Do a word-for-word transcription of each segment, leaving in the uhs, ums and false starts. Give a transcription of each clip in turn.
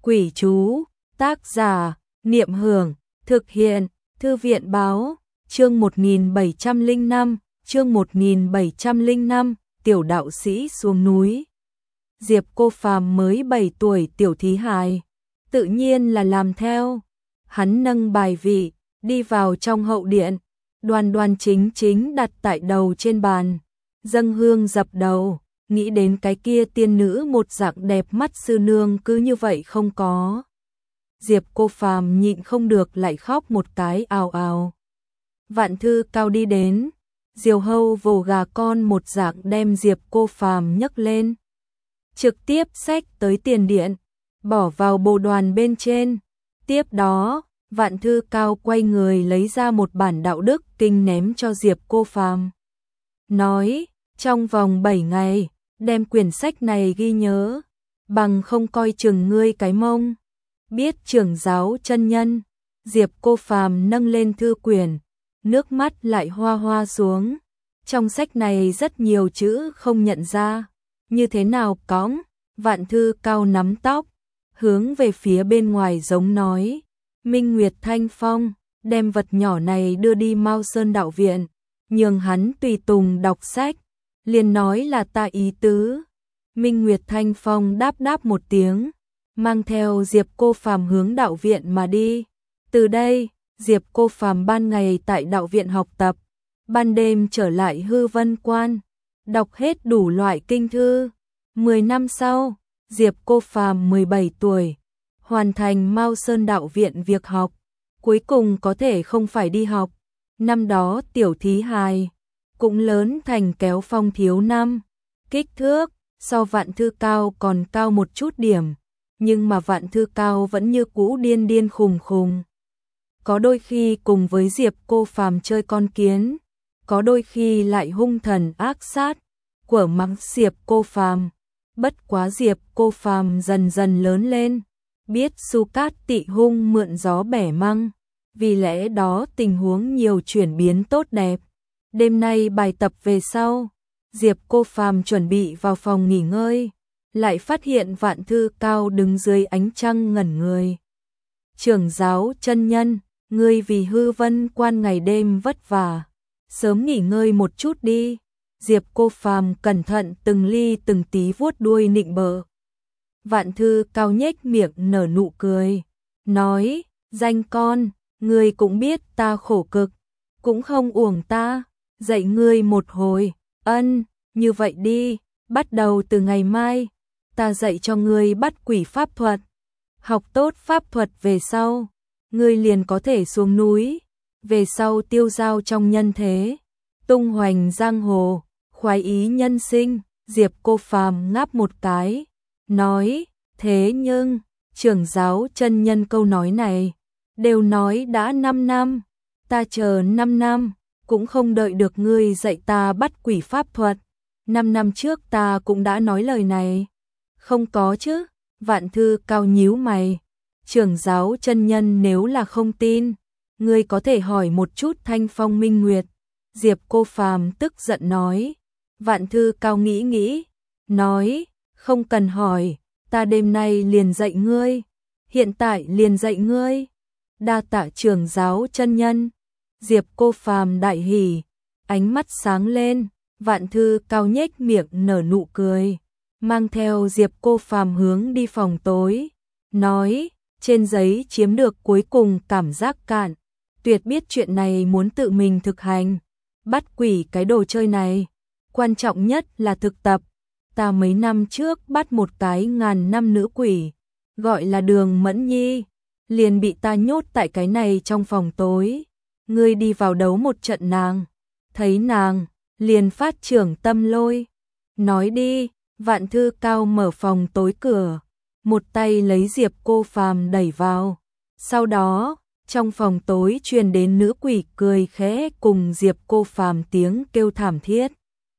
Quỷ chú, tác giả, Niệm Hưởng, thực hiện, Thư viện báo, chương một nghìn bảy trăm lẻ năm, chương một nghìn bảy trăm lẻ năm, tiểu đạo sĩ xuống núi. Diệp Cô Phàm mới bảy tuổi tiểu thí hài, tự nhiên là làm theo. Hắn nâng bài vị, đi vào trong hậu điện, đoan đoan chính chính đặt tại đầu trên bàn, dâng hương dập đầu, nghĩ đến cái kia tiên nữ một dạng đẹp mắt sư nương cứ như vậy không có. Diệp Cô Phàm nhịn không được lại khóc một cái ào ào. Vạn Thư Cao đi đến, diều hâu vồ gà con một dạng đem Diệp Cô Phàm nhấc lên, trực tiếp xách tới tiền điện, bỏ vào bồ đoàn bên trên. Tiếp đó, Vạn Thư Cao quay người lấy ra một bản đạo đức kinh ném cho Diệp Cô Phàm, nói, trong vòng bảy ngày, đem quyển sách này ghi nhớ, bằng không coi chừng ngươi cái mông. Biết trưởng giáo chân nhân. Diệp Cô Phàm nâng lên thư quyển, nước mắt lại hoa hoa xuống. Trong sách này rất nhiều chữ không nhận ra, như thế nào cõng. Vạn Thư Cao nắm tóc, hướng về phía bên ngoài giống nói, Minh Nguyệt Thanh Phong, đem vật nhỏ này đưa đi Mao Sơn đạo viện, nhường hắn tùy tùng đọc sách, liền nói là ta ý tứ. Minh Nguyệt Thanh Phong đáp đáp một tiếng, mang theo Diệp Cô Phàm hướng đạo viện mà đi. Từ đây, Diệp Cô Phàm ban ngày tại đạo viện học tập, ban đêm trở lại Hư Vân Quan, đọc hết đủ loại kinh thư. Mười năm sau, Diệp Cô Phàm mười bảy tuổi, hoàn thành Mao Sơn đạo viện việc học, cuối cùng có thể không phải đi học. Năm đó tiểu thí hài, cũng lớn thành kéo phong thiếu năm, kích thước so Vạn Thư Cao còn cao một chút điểm, nhưng mà Vạn Thư Cao vẫn như cũ điên điên khùng khùng. Có đôi khi cùng với Diệp Cô Phàm chơi con kiến, có đôi khi lại hung thần ác sát, quở mắng Diệp Cô Phàm. Bất quá Diệp Cô Phàm dần dần lớn lên, biết Su Cát Tị hung mượn gió bẻ măng, vì lẽ đó tình huống nhiều chuyển biến tốt đẹp. Đêm nay bài tập về sau, Diệp Cô Phàm chuẩn bị vào phòng nghỉ ngơi, lại phát hiện Vạn Thư Cao đứng dưới ánh trăng ngẩn người. Trưởng giáo chân nhân, ngươi vì Hư Vân Quan ngày đêm vất vả, sớm nghỉ ngơi một chút đi. Diệp Cô Phàm cẩn thận từng ly từng tí vuốt đuôi nịnh bợ. Vạn Thư Cao nhếch miệng nở nụ cười, nói, danh con, ngươi cũng biết ta khổ cực, cũng không uổng ta, dạy ngươi một hồi. Ân, như vậy đi, bắt đầu từ ngày mai, ta dạy cho ngươi bắt quỷ pháp thuật. Học tốt pháp thuật về sau, ngươi liền có thể xuống núi, về sau tiêu dao trong nhân thế, tung hoành giang hồ, khoái ý nhân sinh. Diệp Cô Phàm ngáp một cái, nói, thế nhưng, trưởng giáo chân nhân câu nói này, đều nói đã năm năm, ta chờ năm năm, cũng không đợi được ngươi dạy ta bắt quỷ pháp thuật. Năm năm trước ta cũng đã nói lời này. Không có chứ. Vạn Thư Cao nhíu mày, trưởng giáo chân nhân nếu là không tin, ngươi có thể hỏi một chút Thanh Phong Minh Nguyệt. Diệp Cô Phàm tức giận nói. Vạn Thư Cao nghĩ nghĩ, nói, không cần hỏi, ta đêm nay liền dạy ngươi, hiện tại liền dạy ngươi. Đa tạ trưởng giáo chân nhân. Diệp Cô Phàm đại hỉ, ánh mắt sáng lên. Vạn Thư Cao nhếch miệng nở nụ cười, mang theo Diệp Cô Phàm hướng đi phòng tối, nói, trên giấy chiếm được cuối cùng cảm giác cạn, tuyệt biết chuyện này muốn tự mình thực hành. Bắt quỷ cái đồ chơi này, quan trọng nhất là thực tập. Ta mấy năm trước bắt một cái ngàn năm nữ quỷ, gọi là Đường Mẫn Nhi, liền bị ta nhốt tại cái này trong phòng tối. Ngươi đi vào đấu một trận nàng, thấy nàng, liền phát trưởng tâm lôi. Nói đi. Vạn Thư Cao mở phòng tối cửa, một tay lấy Diệp Cô Phàm đẩy vào. Sau đó, trong phòng tối truyền đến nữ quỷ cười khẽ cùng Diệp Cô Phàm tiếng kêu thảm thiết.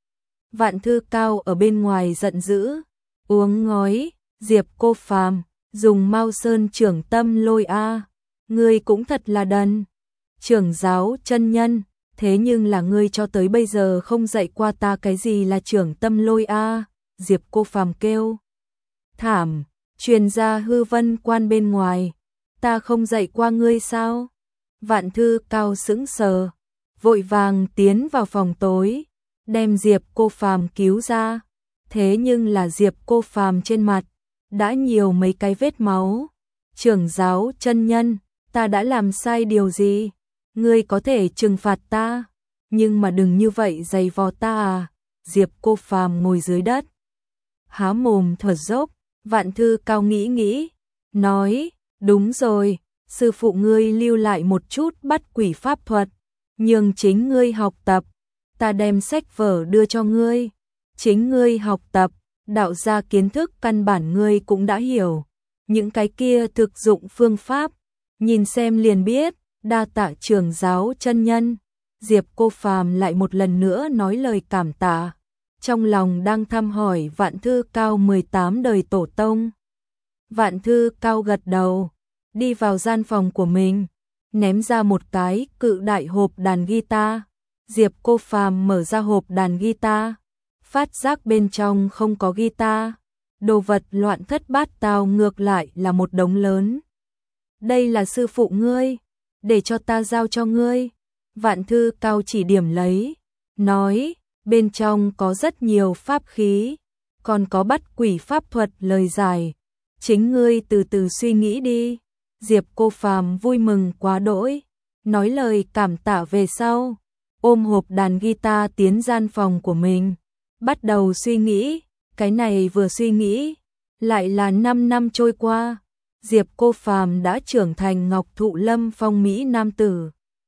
Vạn Thư Cao ở bên ngoài giận dữ, uống ngói, Diệp Cô Phàm, dùng Mao Sơn trưởng tâm lôi a, ngươi cũng thật là đần. Trưởng giáo chân nhân, thế nhưng là ngươi cho tới bây giờ không dạy qua ta cái gì là trưởng tâm lôi a. Diệp Cô Phàm kêu thảm, truyền ra hư vân quan bên ngoài, ta không dạy qua ngươi sao? Vạn Thư Cao sững sờ, vội vàng tiến vào phòng tối, đem Diệp Cô Phàm cứu ra. Thế nhưng là Diệp Cô Phàm trên mặt đã nhiều mấy cái vết máu. Trưởng giáo chân nhân, ta đã làm sai điều gì? Ngươi có thể trừng phạt ta, nhưng mà đừng như vậy giày vò ta à. Diệp Cô Phàm ngồi dưới đất, há mồm thở dốc. Vạn Thư Cao nghĩ nghĩ, nói, đúng rồi, sư phụ ngươi lưu lại một chút bắt quỷ pháp thuật, nhường chính ngươi học tập, ta đem sách vở đưa cho ngươi, chính ngươi học tập, đạo gia kiến thức căn bản ngươi cũng đã hiểu, những cái kia thực dụng phương pháp, nhìn xem liền biết, đa tạ trưởng giáo chân nhân. Diệp Cô Phàm lại một lần nữa nói lời cảm tạ, trong lòng đang thăm hỏi Vạn Thư Cao mười tám đời tổ tông. Vạn Thư Cao gật đầu, đi vào gian phòng của mình, ném ra một cái cự đại hộp đàn guitar. Diệp Cô Phàm mở ra hộp đàn guitar, phát giác bên trong không có guitar, đồ vật loạn thất bát tao, ngược lại là một đống lớn. Đây là sư phụ ngươi, để cho ta giao cho ngươi. Vạn Thư Cao chỉ điểm lấy, nói, bên trong có rất nhiều pháp khí, còn có bắt quỷ pháp thuật lời giải, chính ngươi từ từ suy nghĩ đi. Diệp Cô Phàm vui mừng quá đỗi, nói lời cảm tạ về sau, ôm hộp đàn guitar tiến gian phòng của mình, bắt đầu suy nghĩ. Cái này vừa suy nghĩ, lại là năm năm trôi qua, Diệp Cô Phàm đã trưởng thành ngọc thụ lâm phong mỹ nam tử.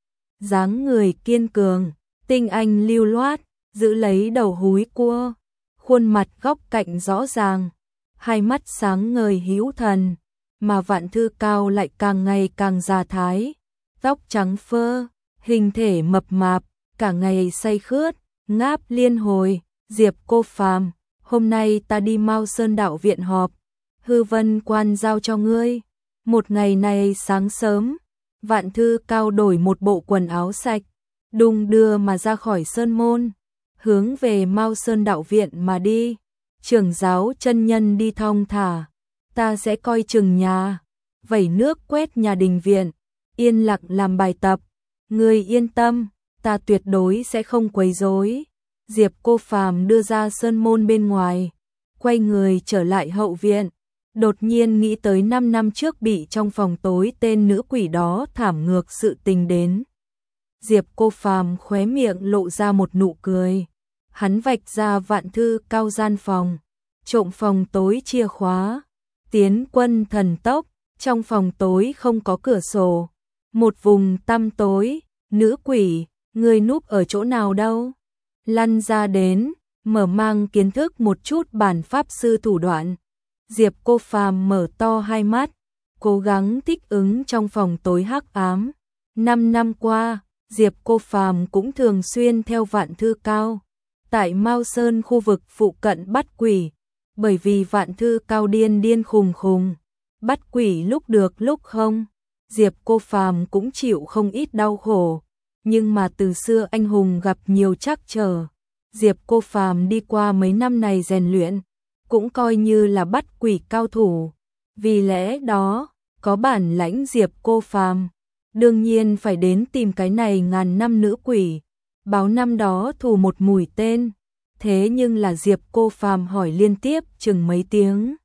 Dáng người kiên cường, tinh anh lưu loát, giữ lấy đầu húi cua, khuôn mặt góc cạnh rõ ràng, hai mắt sáng ngời hữu thần, mà Vạn Thư Cao lại càng ngày càng già thái, tóc trắng phơ, hình thể mập mạp, cả ngày say khướt, ngáp liên hồi. Diệp Cô Phàm, hôm nay ta đi Mao Sơn đạo viện họp, hư vân quan giao cho ngươi. Một ngày này sáng sớm, Vạn Thư Cao đổi một bộ quần áo sạch, đung đưa mà ra khỏi sơn môn, hướng về Mao Sơn đạo viện mà đi. Trưởng giáo chân nhân đi thong thả, ta sẽ coi chừng nhà, vẩy nước quét nhà đình viện, yên lặng làm bài tập. Ngươi yên tâm, ta tuyệt đối sẽ không quấy rối. Diệp Cô Phàm đưa ra sơn môn bên ngoài, quay người trở lại hậu viện, đột nhiên nghĩ tới năm năm trước bị trong phòng tối tên nữ quỷ đó thảm ngược sự tình đến. Diệp Cô Phàm khóe miệng lộ ra một nụ cười, hắn vạch ra Vạn Thư Cao gian phòng, trộm phòng tối chìa khóa, tiến quân thần tốc. Trong phòng tối không có cửa sổ, một vùng tăm tối. Nữ quỷ, ngươi núp ở chỗ nào đâu? Lăn ra đến, mở mang kiến thức một chút bản pháp sư thủ đoạn. Diệp Cô Phàm mở to hai mắt, cố gắng thích ứng trong phòng tối hắc ám. Năm năm qua, Diệp Cô Phàm cũng thường xuyên theo Vạn Thư Cao tại Mao Sơn khu vực phụ cận bắt quỷ, bởi vì Vạn Thư Cao điên điên khùng khùng, bắt quỷ lúc được lúc không. Diệp Cô Phàm cũng chịu không ít đau khổ, nhưng mà từ xưa anh hùng gặp nhiều trắc trở. Diệp Cô Phàm đi qua mấy năm này rèn luyện, cũng coi như là bắt quỷ cao thủ. Vì lẽ đó, có bản lãnh Diệp Cô Phàm, đương nhiên phải đến tìm cái này ngàn năm nữ quỷ, báo năm đó thù một mũi tên. Thế nhưng là Diệp Cô Phàm hỏi liên tiếp chừng mấy tiếng,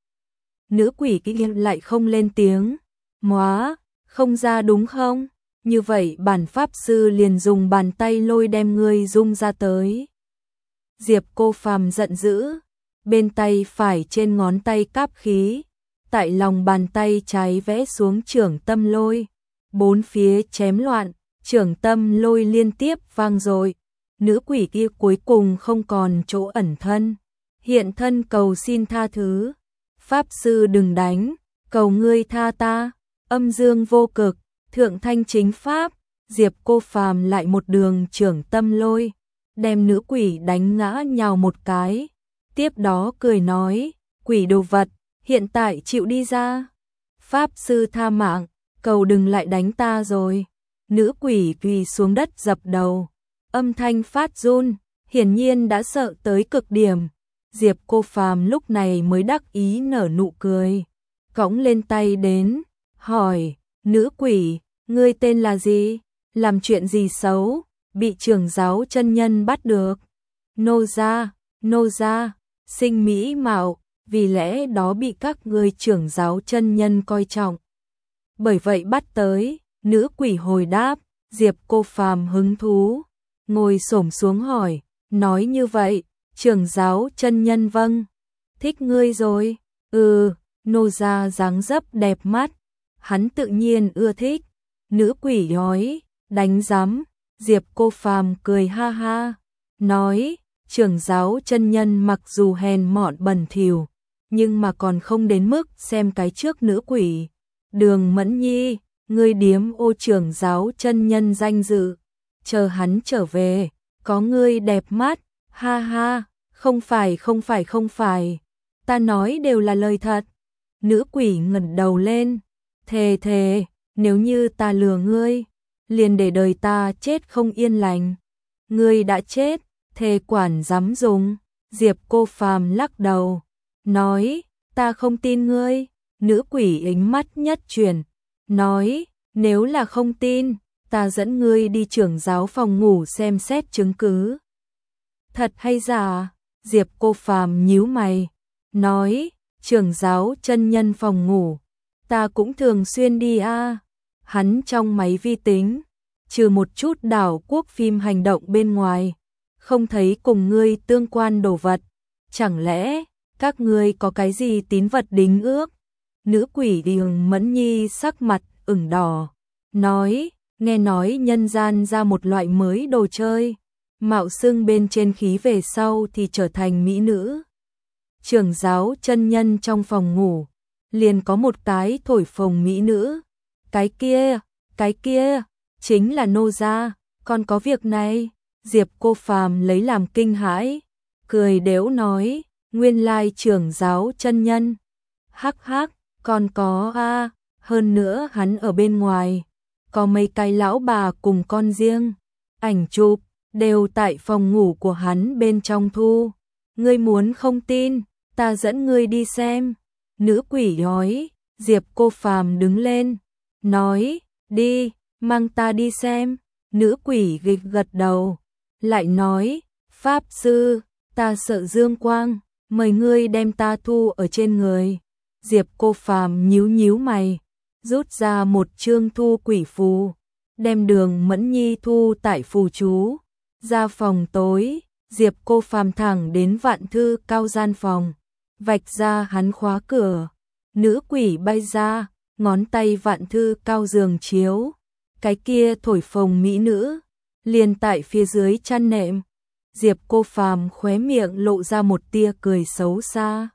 nữ quỷ kia lại không lên tiếng. Móa, không ra đúng không? Như vậy bản pháp sư liền dùng bàn tay lôi đem ngươi rung ra tới. Diệp Cô Phàm giận dữ, bên tay phải trên ngón tay cáp khí, tại lòng bàn tay trái vẽ xuống trưởng tâm lôi, bốn phía chém loạn, trưởng tâm lôi liên tiếp vang dội. Nữ quỷ kia cuối cùng không còn chỗ ẩn thân, hiện thân cầu xin tha thứ. Pháp sư đừng đánh, cầu ngươi tha ta. Âm dương vô cực, thượng thanh chính pháp. Diệp Cô Phàm lại một đường trưởng tâm lôi, đem nữ quỷ đánh ngã nhào một cái. Tiếp đó cười nói, quỷ đồ vật, hiện tại chịu đi ra. Pháp sư tha mạng, cầu đừng lại đánh ta rồi. Nữ quỷ quỳ xuống đất dập đầu, âm thanh phát run, hiển nhiên đã sợ tới cực điểm. Diệp Cô Phàm lúc này mới đắc ý nở nụ cười, cõng lên tay đến, hỏi, nữ quỷ, ngươi tên là gì? Làm chuyện gì xấu, bị trưởng giáo chân nhân bắt được? Nô gia, nô gia, sinh mỹ mạo, vì lẽ đó bị các ngươi trưởng giáo chân nhân coi trọng. Bởi vậy bắt tới, nữ quỷ hồi đáp, Diệp Cô Phàm hứng thú, ngồi xổm xuống hỏi, nói như vậy, trưởng giáo chân nhân vâng, thích ngươi rồi, ừ, nô gia dáng dấp đẹp mắt, hắn tự nhiên ưa thích, nữ quỷ nói, đánh giám, Diệp Cô Phàm cười ha ha, nói, trưởng giáo chân nhân mặc dù hèn mọn bẩn thỉu, nhưng mà còn không đến mức xem cái trước nữ quỷ. Đường Mẫn Nhi, ngươi điếm ô trưởng giáo chân nhân danh dự, chờ hắn trở về, có ngươi đẹp mắt, ha ha, không phải không phải không phải, ta nói đều là lời thật. Nữ quỷ ngẩng đầu lên, thề thề, nếu như ta lừa ngươi, liền để đời ta chết không yên lành. Ngươi đã chết, thề quản dám dùng. Diệp Cô Phàm lắc đầu, nói, ta không tin ngươi. Nữ quỷ ánh mắt nhất chuyển, nói, nếu là không tin, ta dẫn ngươi đi trưởng giáo phòng ngủ xem xét chứng cứ. Thật hay giả? Diệp Cô Phàm nhíu mày, nói, trưởng giáo chân nhân phòng ngủ, ta cũng thường xuyên đi a. À. Hắn trong máy vi tính, trừ một chút đảo quốc phim hành động bên ngoài, không thấy cùng ngươi tương quan đồ vật, chẳng lẽ các ngươi có cái gì tín vật đính ước? Nữ quỷ Đường Mẫn Nhi sắc mặt ửng đỏ, nói, nghe nói nhân gian ra một loại mới đồ chơi, mạo xưng bên trên khí về sau thì trở thành mỹ nữ. Trưởng giáo chân nhân trong phòng ngủ, liền có một cái thổi phồng mỹ nữ, cái kia, cái kia, chính là nô gia, còn có việc này. Diệp Cô Phàm lấy làm kinh hãi, cười đếu nói, nguyên lai trưởng giáo chân nhân, hắc hắc, còn có a, hơn nữa hắn ở bên ngoài, có mấy cái lão bà cùng con riêng, ảnh chụp, đều tại phòng ngủ của hắn bên trong thu, ngươi muốn không tin, ta dẫn ngươi đi xem. Nữ quỷ nói, Diệp Cô Phàm đứng lên, nói, đi, mang ta đi xem. Nữ quỷ gật gật đầu, lại nói, Pháp sư, ta sợ dương quang, mời ngươi đem ta thu ở trên người. Diệp Cô Phàm nhíu nhíu mày, rút ra một chương thu quỷ phù, đem Đường Mẫn Nhi thu tại phù chú. Ra phòng tối, Diệp Cô Phàm thẳng đến Vạn Thư Cao gian phòng, vạch ra hắn khóa cửa. Nữ quỷ bay ra, ngón tay Vạn Thư Cao giường chiếu, cái kia thổi phồng mỹ nữ, liền tại phía dưới chăn nệm. Diệp Cô Phàm khóe miệng lộ ra một tia cười xấu xa,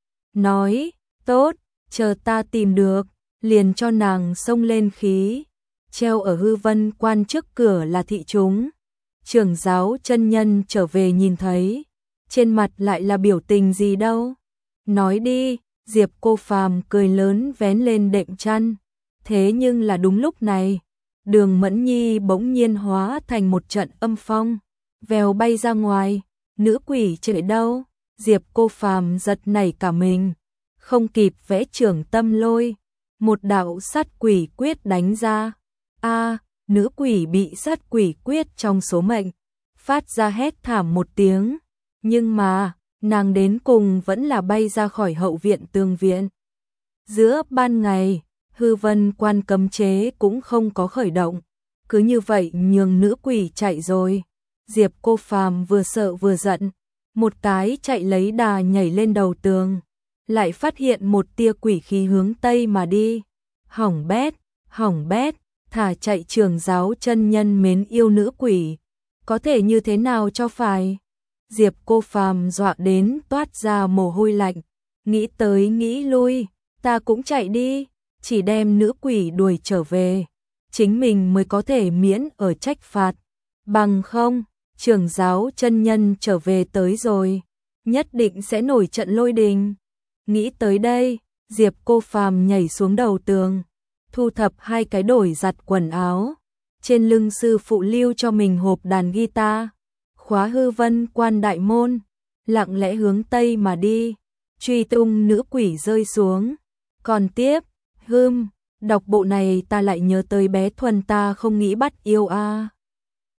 nói, tốt, chờ ta tìm được, liền cho nàng xông lên khí. Treo ở hư vân quan trước cửa là thị chúng. Trưởng giáo chân nhân trở về nhìn thấy, trên mặt lại là biểu tình gì đâu. Nói đi, Diệp Cô Phàm cười lớn vén lên đệm chăn. Thế nhưng là đúng lúc này, Đường Mẫn Nhi bỗng nhiên hóa thành một trận âm phong, vèo bay ra ngoài. Nữ quỷ chạy đâu? Diệp Cô Phàm giật nảy cả mình, không kịp vẽ trưởng tâm lôi, một đạo sát quỷ quyết đánh ra. A, nữ quỷ bị sát quỷ quyết trong số mệnh, phát ra hét thảm một tiếng, nhưng mà, nàng đến cùng vẫn là bay ra khỏi hậu viện tường viện. Giữa ban ngày, hư vân quan cấm chế cũng không có khởi động, cứ như vậy nhường nữ quỷ chạy rồi. Diệp Cô Phàm vừa sợ vừa giận, một cái chạy lấy đà nhảy lên đầu tường, lại phát hiện một tia quỷ khí hướng tây mà đi. Hỏng bét, hỏng bét, thả chạy trưởng giáo chân nhân mến yêu nữ quỷ, có thể như thế nào cho phải. Diệp Cô Phàm dọa đến toát ra mồ hôi lạnh, nghĩ tới nghĩ lui, ta cũng chạy đi, chỉ đem nữ quỷ đuổi trở về, chính mình mới có thể miễn ở trách phạt. Bằng không, trưởng giáo chân nhân trở về tới rồi, nhất định sẽ nổi trận lôi đình. Nghĩ tới đây, Diệp Cô Phàm nhảy xuống đầu tường, thu thập hai cái đổi giặt quần áo, trên lưng sư phụ lưu cho mình hộp đàn guitar, khóa hư vân quan đại môn, lặng lẽ hướng tây mà đi, truy tung nữ quỷ rơi xuống. Còn tiếp, hưm, đọc bộ này ta lại nhớ tới bé Thuần ta không nghĩ bắt yêu a.